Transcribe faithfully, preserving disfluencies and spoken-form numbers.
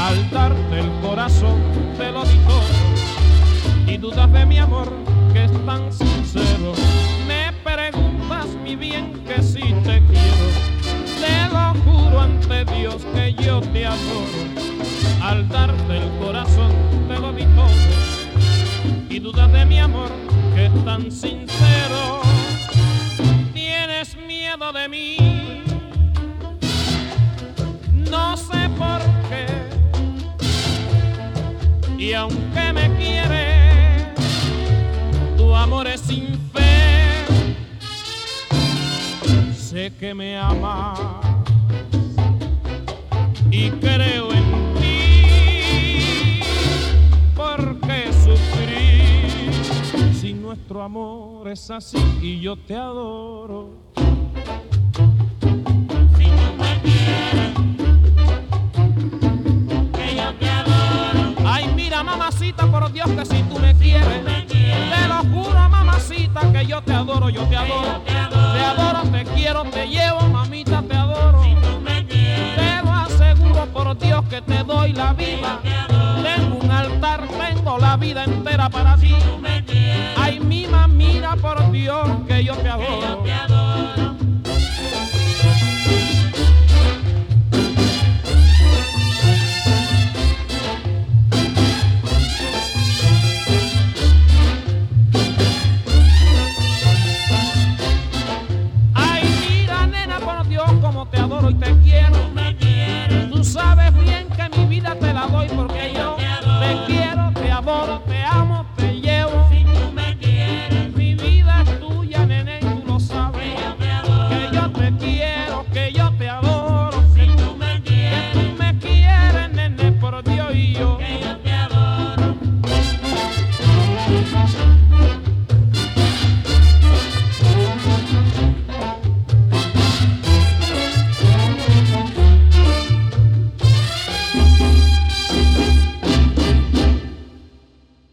Al darte el corazón te lo di todo y dudas de mi amor que es tan sincero. Me preguntas mi bien que si te quiero, te lo juro ante Dios que yo te adoro. Al darte el corazón te lo di todo y dudas de mi amor que es tan sincero. Tienes miedo de mí, no sé por qué, y aunque me quieres, tu amor es sin fe. Sé que me amas y creo en ti. ¿Por qué sufrir si nuestro amor es así y yo te adoro? Si tú me quieres, que yo te adoro. Ay, mira, mamacita, por Dios que si tú me quieres, me quieres, te lo juro, mamacita, que yo te adoro, yo te adoro. yo te adoro. Te adoro, te quiero, te llevo, mamita, te adoro. Si tú me quieres, Te lo aseguro por Dios que te doy la vida. te adoro. Tengo un altar, tengo la vida entera para ti. Tú me quieres, Ay, mima, mira por Dios que yo te que yo adoro. te adoro. Ay, mira, nena, por Dios como te adoro y te quiero.